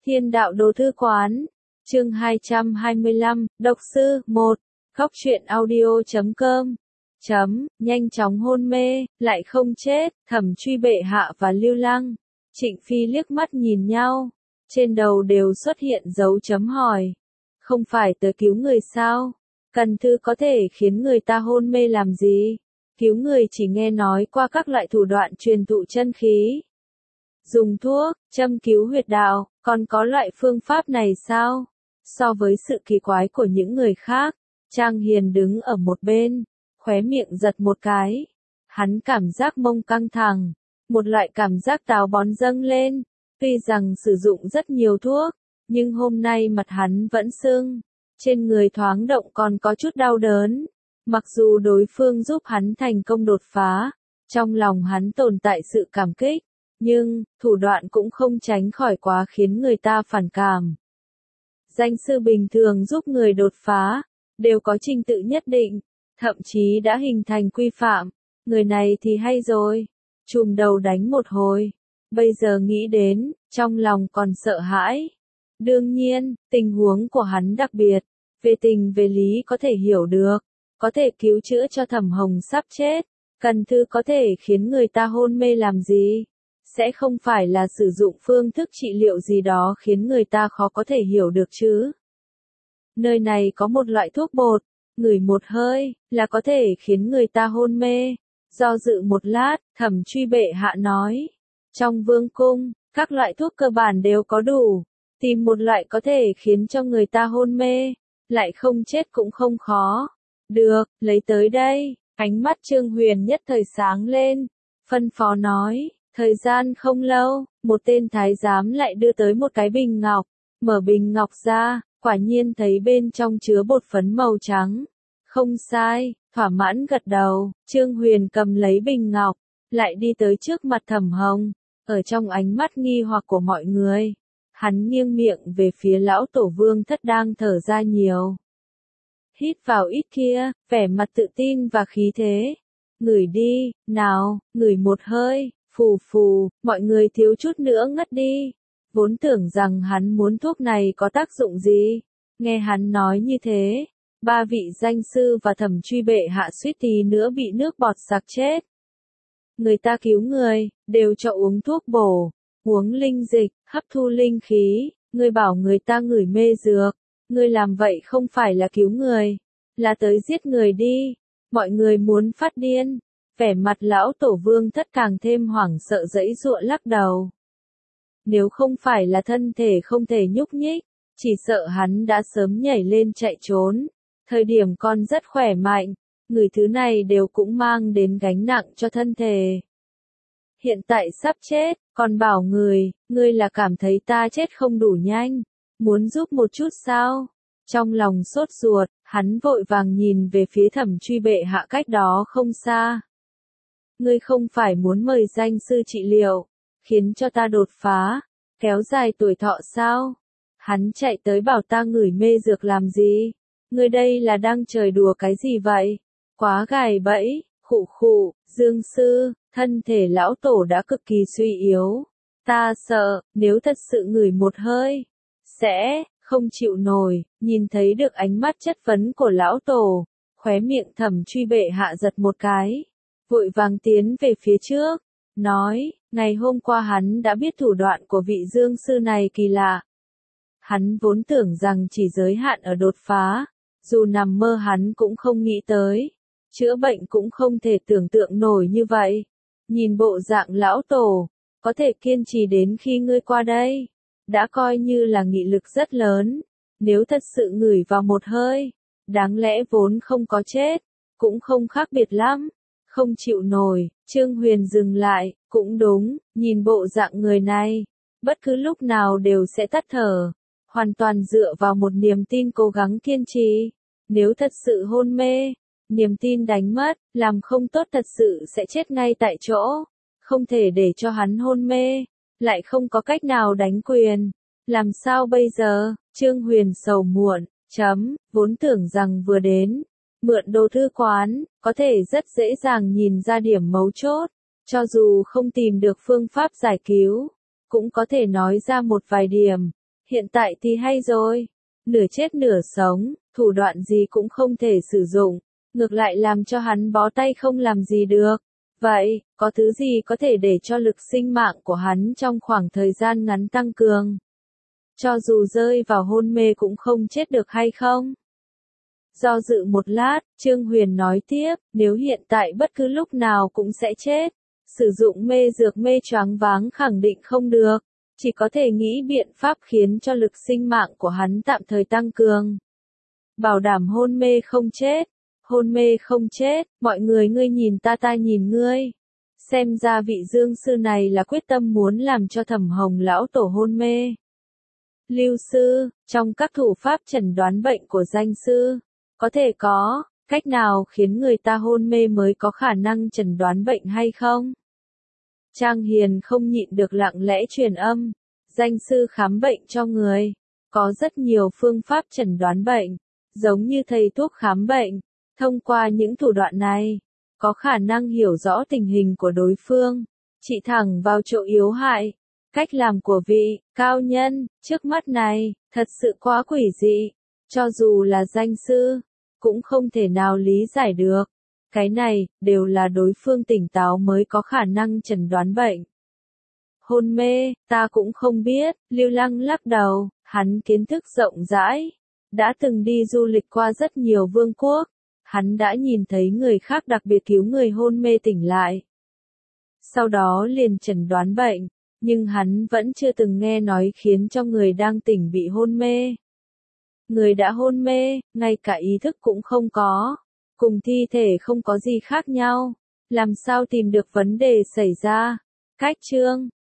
Thiên đạo đồ thư quán, chương 225, độc sư, 1, khóc chuyện audio.com. Nhanh chóng hôn mê, lại không chết, Thẩm Truy bệ hạ và Lưu Lăng, Trịnh Phi liếc mắt nhìn nhau, trên đầu đều xuất hiện dấu chấm hỏi. Không phải tới cứu người sao? Cần thư có thể khiến người ta hôn mê làm gì? Cứu người chỉ nghe nói qua các loại thủ đoạn truyền thụ chân khí. Dùng thuốc, châm cứu huyệt đạo, còn có loại phương pháp này sao? So với sự kỳ quái của những người khác, Trang Hiền đứng ở một bên, khóe miệng giật một cái. Hắn cảm giác mông căng thẳng, một loại cảm giác táo bón dâng lên. Tuy rằng sử dụng rất nhiều thuốc, nhưng hôm nay mặt hắn vẫn sưng, trên người thoáng động còn có chút đau đớn. Mặc dù đối phương giúp hắn thành công đột phá, trong lòng hắn tồn tại sự cảm kích, nhưng thủ đoạn cũng không tránh khỏi quá khiến người ta phản cảm. Danh sư bình thường giúp người đột phá, đều có trình tự nhất định, thậm chí đã hình thành quy phạm. Người này thì hay rồi, chùm đầu đánh một hồi, bây giờ nghĩ đến, trong lòng còn sợ hãi. Đương nhiên, tình huống của hắn đặc biệt, về tình về lý có thể hiểu được, có thể cứu chữa cho Thẩm Hồng sắp chết, Cần thư có thể khiến người ta hôn mê làm gì? Sẽ không phải là sử dụng phương thức trị liệu gì đó khiến người ta khó có thể hiểu được chứ. Nơi này có một loại thuốc bột, ngửi một hơi, là có thể khiến người ta hôn mê. Do dự một lát, Thẩm Truy bệ hạ nói. Trong vương cung, các loại thuốc cơ bản đều có đủ. Tìm một loại có thể khiến cho người ta hôn mê, lại không chết cũng không khó. Được, lấy tới đây. Ánh mắt Trương Huyền nhất thời sáng lên, phân phó nói. Thời gian không lâu, một tên thái giám lại đưa tới một cái bình ngọc, mở bình ngọc ra, quả nhiên thấy bên trong chứa bột phấn màu trắng. Không sai, thỏa mãn gật đầu, Trương Huyền cầm lấy bình ngọc, lại đi tới trước mặt Thẩm Hồng, ở trong ánh mắt nghi hoặc của mọi người. Hắn nghiêng miệng về phía lão tổ vương thất đang thở ra nhiều. Hít vào ít kia, vẻ mặt tự tin và khí thế. Ngửi đi, nào, ngửi một hơi. Phù phù, mọi người thiếu chút nữa ngất đi. Vốn tưởng rằng hắn muốn thuốc này có tác dụng gì. Nghe hắn nói như thế, ba vị danh sư và Thẩm Truy bệ hạ suýt tí nữa bị nước bọt sặc chết. Người ta cứu người, đều cho uống thuốc bổ, uống linh dịch, hấp thu linh khí. Người bảo người ta ngửi mê dược. Người làm vậy không phải là cứu người, là tới giết người đi. Mọi người muốn phát điên. Vẻ mặt lão tổ vương thất càng thêm hoảng sợ giãy giụa lắc đầu. Nếu không phải là thân thể không thể nhúc nhích, chỉ sợ hắn đã sớm nhảy lên chạy trốn. Thời điểm còn rất khỏe mạnh, người thứ này đều cũng mang đến gánh nặng cho thân thể. Hiện tại sắp chết, còn bảo ngươi là cảm thấy ta chết không đủ nhanh, muốn giúp một chút sao? Trong lòng sốt ruột, hắn vội vàng nhìn về phía Thẩm Truy bệ hạ cách đó không xa. Ngươi không phải muốn mời danh sư trị liệu, khiến cho ta đột phá, kéo dài tuổi thọ sao? Hắn chạy tới bảo ta ngửi mê dược làm gì? Ngươi đây là đang chơi đùa cái gì vậy? Quá gài bẫy, khụ khụ, Dương sư, thân thể lão tổ đã cực kỳ suy yếu. Ta sợ, nếu thật sự ngửi một hơi, sẽ không chịu nổi. Nhìn thấy được ánh mắt chất vấn của lão tổ, khóe miệng Thẩm Truy bệ hạ giật một cái. Vội vàng tiến về phía trước, nói, ngày hôm qua hắn đã biết thủ đoạn của vị Dương sư này kỳ lạ. Hắn vốn tưởng rằng chỉ giới hạn ở đột phá, dù nằm mơ hắn cũng không nghĩ tới, chữa bệnh cũng không thể tưởng tượng nổi như vậy. Nhìn bộ dạng lão tổ, có thể kiên trì đến khi ngươi qua đây, đã coi như là nghị lực rất lớn. Nếu thật sự ngửi vào một hơi, đáng lẽ vốn không có chết, cũng không khác biệt lắm. Không chịu nổi, Trương Huyền dừng lại, cũng đúng, nhìn bộ dạng người này, bất cứ lúc nào đều sẽ tắt thở, hoàn toàn dựa vào một niềm tin cố gắng kiên trì. Nếu thật sự hôn mê, niềm tin đánh mất, làm không tốt thật sự sẽ chết ngay tại chỗ, không thể để cho hắn hôn mê, lại không có cách nào đánh quyền. Làm sao bây giờ? Trương Huyền sầu muộn, vốn tưởng rằng vừa đến. Mượn đồ thư quán, có thể rất dễ dàng nhìn ra điểm mấu chốt, cho dù không tìm được phương pháp giải cứu, cũng có thể nói ra một vài điểm, Hiện tại thì hay rồi. Nửa chết nửa sống, thủ đoạn gì cũng không thể sử dụng, ngược lại làm cho hắn bó tay không làm gì được. Vậy, có thứ gì có thể để cho lực sinh mạng của hắn trong khoảng thời gian ngắn tăng cường? Cho dù rơi vào hôn mê cũng không chết được hay không? Do dự một lát, Trương Huyền nói tiếp, nếu hiện tại bất cứ lúc nào cũng sẽ chết, sử dụng mê dược mê choáng váng khẳng định không được, chỉ có thể nghĩ biện pháp khiến cho lực sinh mạng của hắn tạm thời tăng cường. Bảo đảm hôn mê không chết, hôn mê không chết, mọi người ngươi nhìn ta nhìn ngươi. Xem ra vị Dương sư này là quyết tâm muốn làm cho Thẩm Hồng lão tổ hôn mê. Lưu sư, trong các thủ pháp chẩn đoán bệnh của danh sư, có thể có cách nào khiến người ta hôn mê mới có khả năng chẩn đoán bệnh hay không? Trang Hiền không nhịn được lặng lẽ truyền âm, danh sư khám bệnh cho người, có rất nhiều phương pháp chẩn đoán bệnh, giống như thầy thuốc khám bệnh, thông qua những thủ đoạn này, có khả năng hiểu rõ tình hình của đối phương, chỉ thẳng vào chỗ yếu hại. Cách làm của vị cao nhân trước mắt này thật sự quá quỷ dị, cho dù là danh sư cũng không thể nào lý giải được. Cái này đều là đối phương tỉnh táo mới có khả năng chẩn đoán bệnh. Hôn mê, ta cũng không biết, Lưu Lăng lắc đầu, hắn kiến thức rộng rãi, đã từng đi du lịch qua rất nhiều vương quốc, hắn đã nhìn thấy người khác đặc biệt cứu người hôn mê tỉnh lại. Sau đó liền chẩn đoán bệnh, nhưng hắn vẫn chưa từng nghe nói khiến cho người đang tỉnh bị hôn mê. Người đã hôn mê, ngay cả ý thức cũng không có, cùng thi thể không có gì khác nhau, làm sao tìm được vấn đề xảy ra. Cách chương